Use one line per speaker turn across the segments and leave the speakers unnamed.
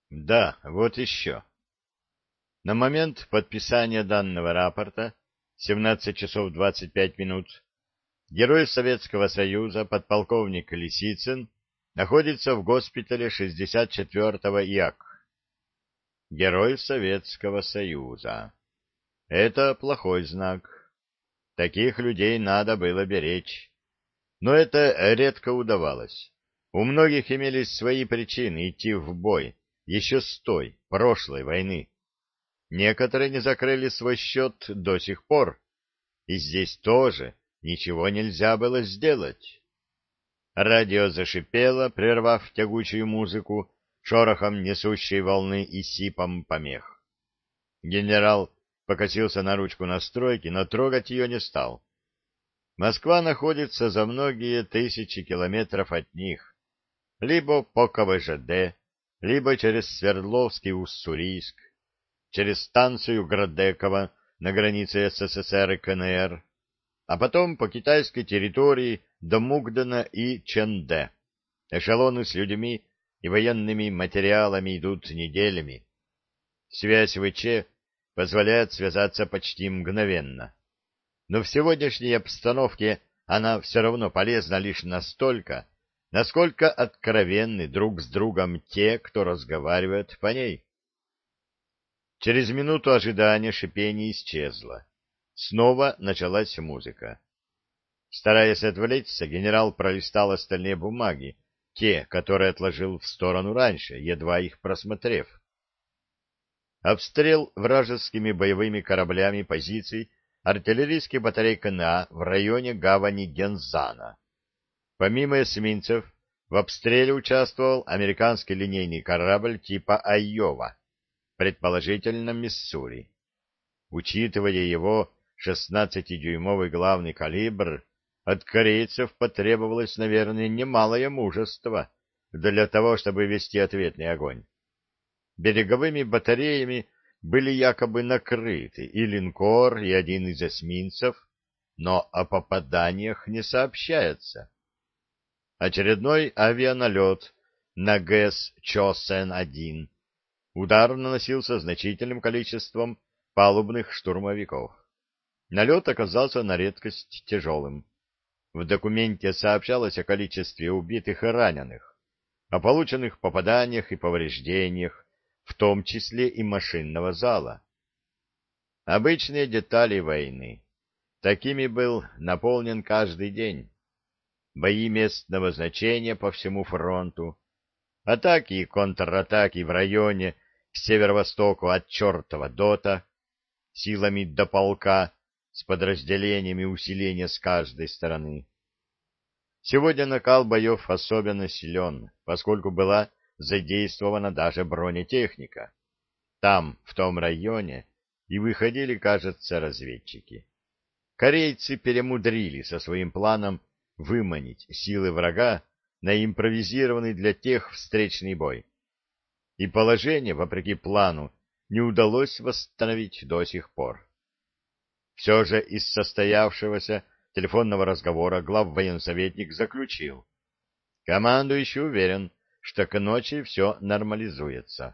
Да, вот еще. На момент подписания данного рапорта, 17 часов 25 минут, герой Советского Союза подполковник Лисицын находится в госпитале 64-го ИАК. Герой Советского Союза. Это плохой знак. Таких людей надо было беречь. Но это редко удавалось. У многих имелись свои причины идти в бой еще с той, прошлой войны. Некоторые не закрыли свой счет до сих пор, и здесь тоже ничего нельзя было сделать. Радио зашипело, прервав тягучую музыку, шорохом несущей волны и сипом помех. Генерал покосился на ручку настройки, но трогать ее не стал. Москва находится за многие тысячи километров от них, либо по КВЖД, либо через Свердловский Уссурийск, через станцию Градекова на границе СССР и КНР, а потом по китайской территории до Мугдена и Чэнде. Эшелоны с людьми и военными материалами идут неделями. Связь ВЧ позволяет связаться почти мгновенно. Но в сегодняшней обстановке она все равно полезна лишь настолько, насколько откровенны друг с другом те, кто разговаривает по ней. Через минуту ожидания шипение исчезло. Снова началась музыка. Стараясь отвлечься, генерал пролистал остальные бумаги, те, которые отложил в сторону раньше, едва их просмотрев. Обстрел вражескими боевыми кораблями позиций артиллерийских батарей КНА в районе гавани Гензана. Помимо эсминцев, в обстреле участвовал американский линейный корабль типа «Айова», предположительно Миссури. Учитывая его 16-дюймовый главный калибр, от корейцев потребовалось, наверное, немалое мужество для того, чтобы вести ответный огонь. Береговыми батареями были якобы накрыты и линкор, и один из эсминцев, но о попаданиях не сообщается. Очередной авианалет на ГЭС Чосен-1. Удар наносился значительным количеством палубных штурмовиков. Налет оказался на редкость тяжелым. В документе сообщалось о количестве убитых и раненых, о полученных попаданиях и повреждениях, в том числе и машинного зала. Обычные детали войны. Такими был наполнен каждый день. Бои местного значения по всему фронту, атаки и контратаки в районе к северо-востоку от чертова Дота, силами до полка с подразделениями усиления с каждой стороны. Сегодня накал боев особенно силен, поскольку была задействована даже бронетехника. Там, в том районе, и выходили, кажется, разведчики. Корейцы перемудрили со своим планом выманить силы врага на импровизированный для тех встречный бой. И положение, вопреки плану, не удалось восстановить до сих пор. Все же из состоявшегося телефонного разговора главвоенсоветник заключил: командующий уверен, что к ночи все нормализуется.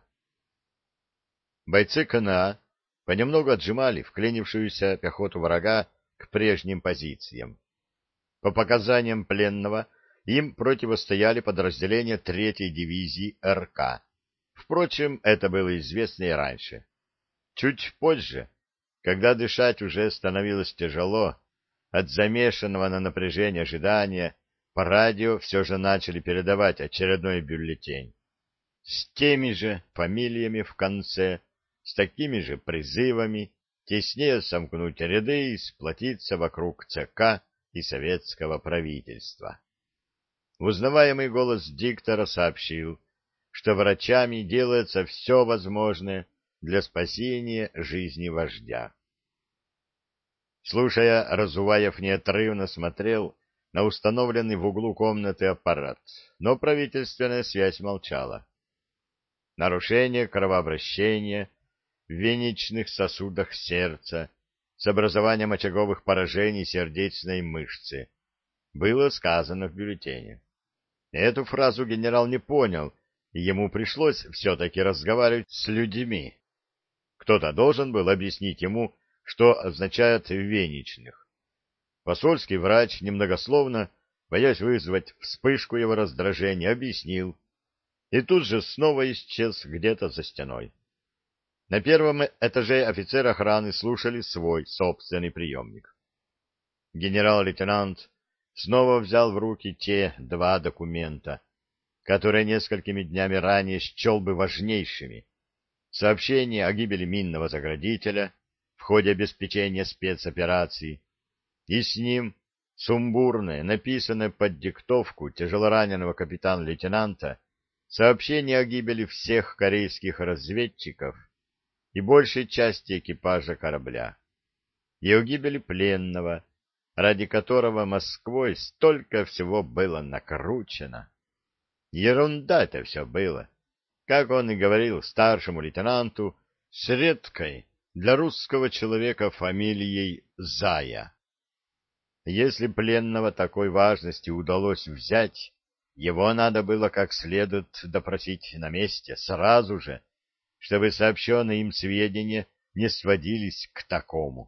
Бойцы КНА понемногу отжимали вклинившуюся пехоту врага к прежним позициям. По показаниям пленного, им противостояли подразделения 3-й дивизии РК. Впрочем, это было известно и раньше. Чуть позже, когда дышать уже становилось тяжело, от замешанного на напряжение ожидания, по радио все же начали передавать очередной бюллетень. С теми же фамилиями в конце, с такими же призывами теснее сомкнуть ряды и сплотиться вокруг ЦК и советского правительства. Узнаваемый голос диктора сообщил, что врачами делается все возможное для спасения жизни вождя. Слушая, Разуваев неотрывно смотрел на установленный в углу комнаты аппарат, но правительственная связь молчала. Нарушение кровообращения в венечных сосудах сердца с образованием очаговых поражений сердечной мышцы было сказано в бюллетене. Эту фразу генерал не понял и ему пришлось все-таки разговаривать с людьми. Кто-то должен был объяснить ему, что означает «веничных». Посольский врач немногословно, боясь вызвать вспышку его раздражения, объяснил, и тут же снова исчез где-то за стеной. На первом этаже офицеры охраны слушали свой собственный приемник. Генерал-лейтенант снова взял в руки те два документа, которые несколькими днями ранее счел бы важнейшими. Сообщение о гибели минного заградителя в ходе обеспечения спецоперации, и с ним сумбурное, написанное под диктовку тяжелораненого капитана-лейтенанта, сообщение о гибели всех корейских разведчиков и большей части экипажа корабля, и о гибели пленного, ради которого Москвой столько всего было накручено. Ерунда это все было, как он и говорил старшему лейтенанту, с редкой для русского человека фамилией Зая. Если пленного такой важности удалось взять, его надо было как следует допросить на месте, сразу же, чтобы сообщенные им сведения не сводились к такому.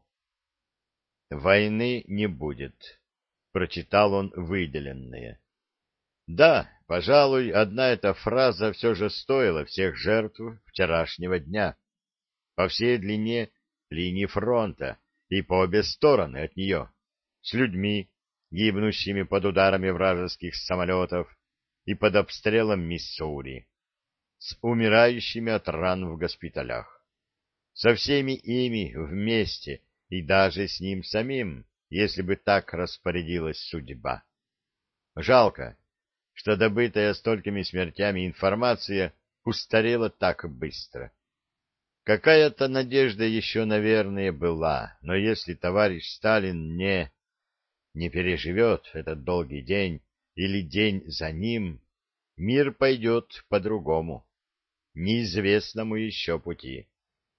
«Войны не будет», — прочитал он выделенные. Да, пожалуй, одна эта фраза все же стоила всех жертв вчерашнего дня. По всей длине линии фронта и по обе стороны от нее, с людьми, гибнущими под ударами вражеских самолетов и под обстрелом Миссури, с умирающими от ран в госпиталях, со всеми ими вместе и даже с ним самим, если бы так распорядилась судьба. Жалко, что добытая столькими смертями информация устарела так быстро. Какая-то надежда еще, наверное, была, но если товарищ Сталин не переживет этот долгий день или день за ним, мир пойдет по-другому, неизвестному еще пути.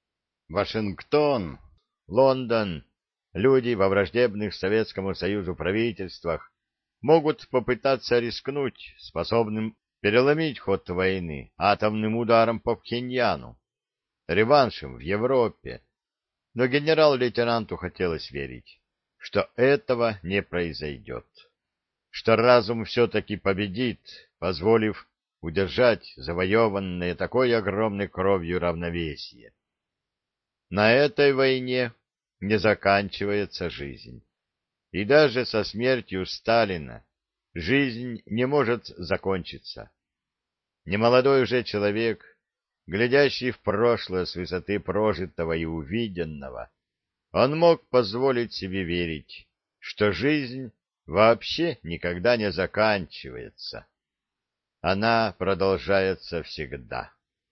Вашингтон, Лондон, люди во враждебных Советскому Союзу правительствах могут попытаться рискнуть, способным переломить ход войны атомным ударом по Пхеньяну, реваншем в Европе, но генерал-лейтенанту хотелось верить, что этого не произойдет, что разум все-таки победит, позволив удержать завоеванное такой огромной кровью равновесие. На этой войне не заканчивается жизнь. И даже со смертью Сталина жизнь не может закончиться. Немолодой уже человек, глядящий в прошлое с высоты прожитого и увиденного, он мог позволить себе верить, что жизнь вообще никогда не заканчивается. Она продолжается всегда.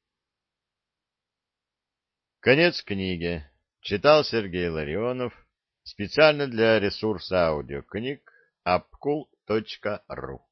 Конец книги. Читал Сергей Ларионов. Специально для ресурса аудиокниг apkul.ru